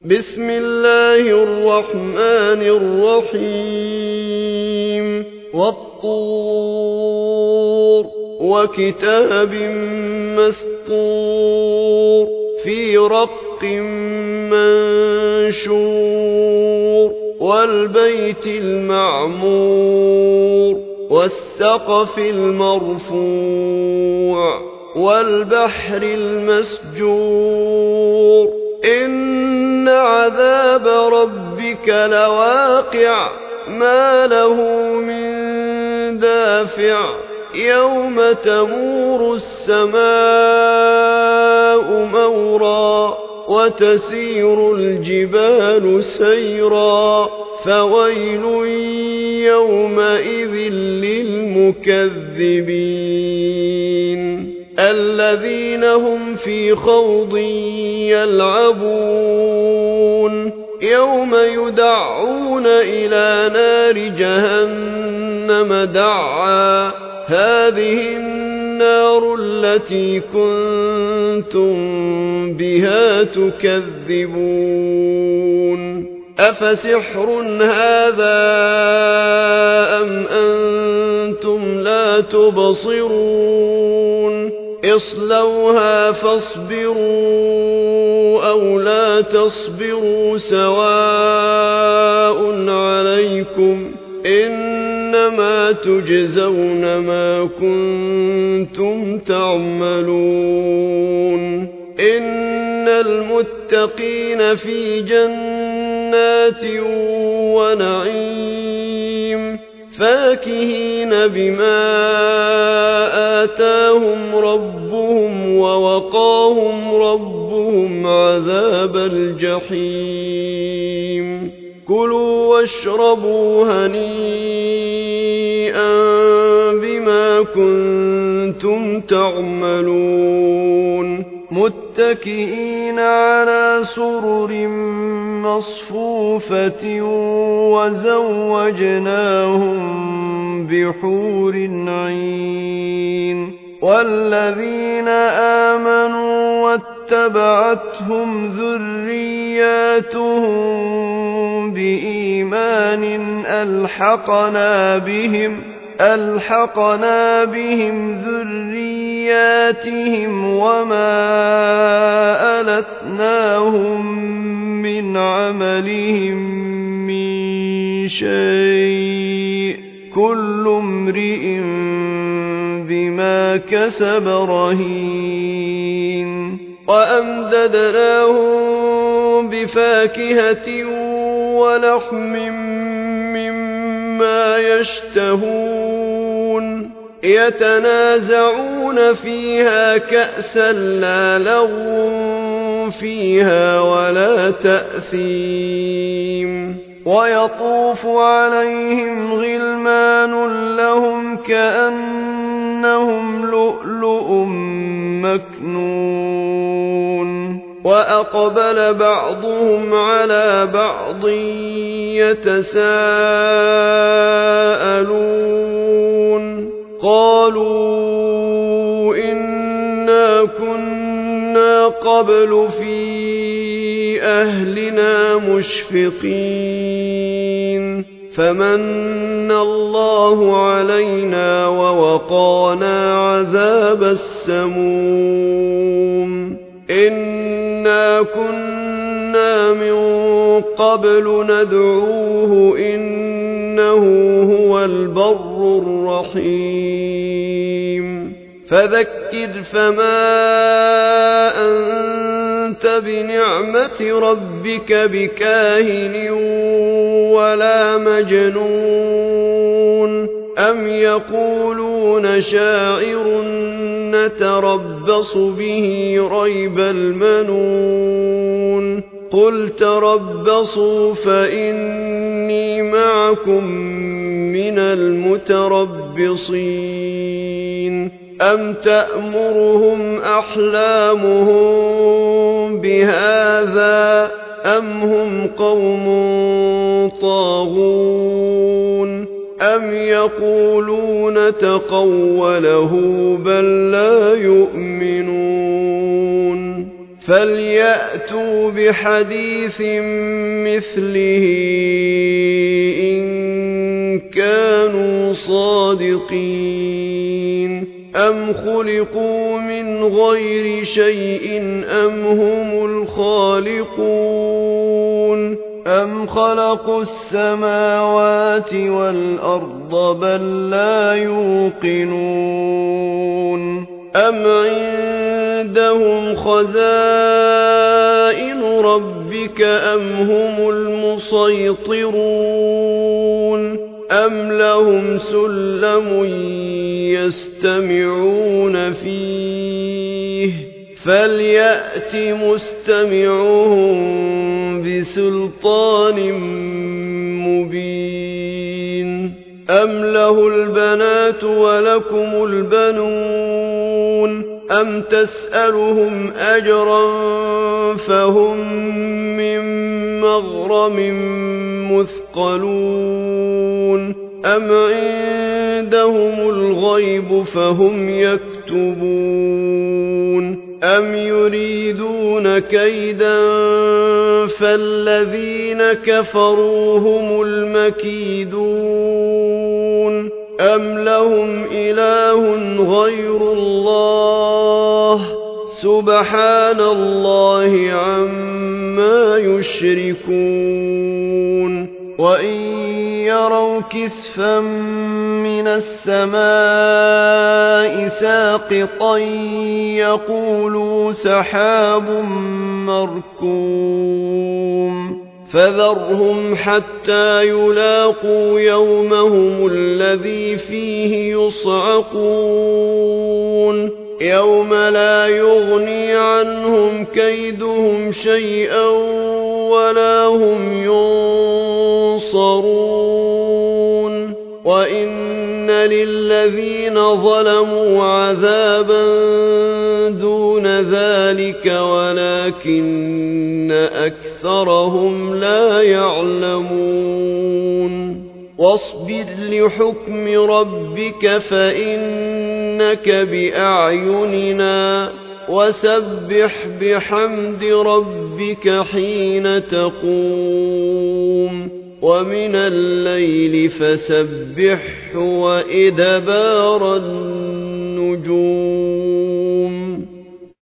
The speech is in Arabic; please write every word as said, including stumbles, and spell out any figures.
بسم الله الرحمن الرحيم والطور وكتاب مسطور في رق منشور والبيت المعمور والسقف المرفوع والبحر المسجور إن عذاب ربك لواقع ما له من دافع يوم تمور السماء مورا وتسير الجبال سيرا فويل يومئذ للمكذبين الذين هم في خوض يلعبون يوم يدعون إلى نار جهنم دعا هذه النار التي كنتم بها تكذبون أفسحر هذا أم أنتم لا تبصرون اصلوها فاصبروا أو لا تصبروا سواء عليكم إنما تجزون ما كنتم تعملون إن المتقين في جنات ونعيم فاكهين بما آتاهم ربهم ووقاهم ربهم عذاب الجحيم كلوا واشربوا هنيئا بما كنتم تعملون متكئين على سرر مصفوفة وزوجناهم بحور عين والذين آمنوا واتبعتهم ذرياتهم بإيمان ألحقنا بهم ألحقنا بهم ذرياتهم وما ألتناهم من عملهم من شيء كل امرئ بما كسب رهين وأمددناهم بفاكهة ولحم مما يشتهون يتنازعون فيها كأسا لا لغو فيها ولا تأثيم ويطوف عليهم غلمان لهم كأنهم لؤلؤ مكنون وأقبل بعضهم على بعض يتساءلون قالوا إنا كنا قبل في أهلنا مشفقين فمن الله علينا ووقانا عذاب السموم إنا كنا من قبل ندعوه إنه هو البر الرحيم فذكر فما أنت بنعمة ربك بكاهن ولا مجنون أم يقولون شاعر نتربص به ريب المنون قل تربصوا فإني معكم من المتربصين أم تأمرهم أحلامهم بهذا أم هم قوم طاغون أم يقولون تقوله بل لا يؤمنون فليأتوا بحديث مثله إن كانوا صادقين أم خلقوا من غير شيء أم هم الخالقون أم خلقوا السماوات والأرض بل لا يوقنون أم عندهم خزائن ربك أم هم المسيطرون أم لهم سلم يستمعون فيه فليأت مستمعهم بسلطان مبين أم له البنات ولكم البنون أم تسألهم أجرا فهم من مغرم مثقلون أم عندهم الغيب فهم يكتبون أم يريدون كيدا فالذين كفروا هم المكيدون أم لهم إله غير الله سبحان الله عما يشركون وإن يروا كسفا من السماء ساقطا يقولوا سحاب مركوم فذرهم حتى يلاقوا يومهم الذي فيه يصعقون يوم لا يغني عنهم كيدهم شيئا ولا هم ينصرون وإن للذين ظلموا عذابا دون ذلك ولكن أكثرهم لا يعلمون واصبر لحكم ربك فإنك بأعيننا وسبح بحمد ربك حين تقوم ومن الليل فسبحه وإدبار النجوم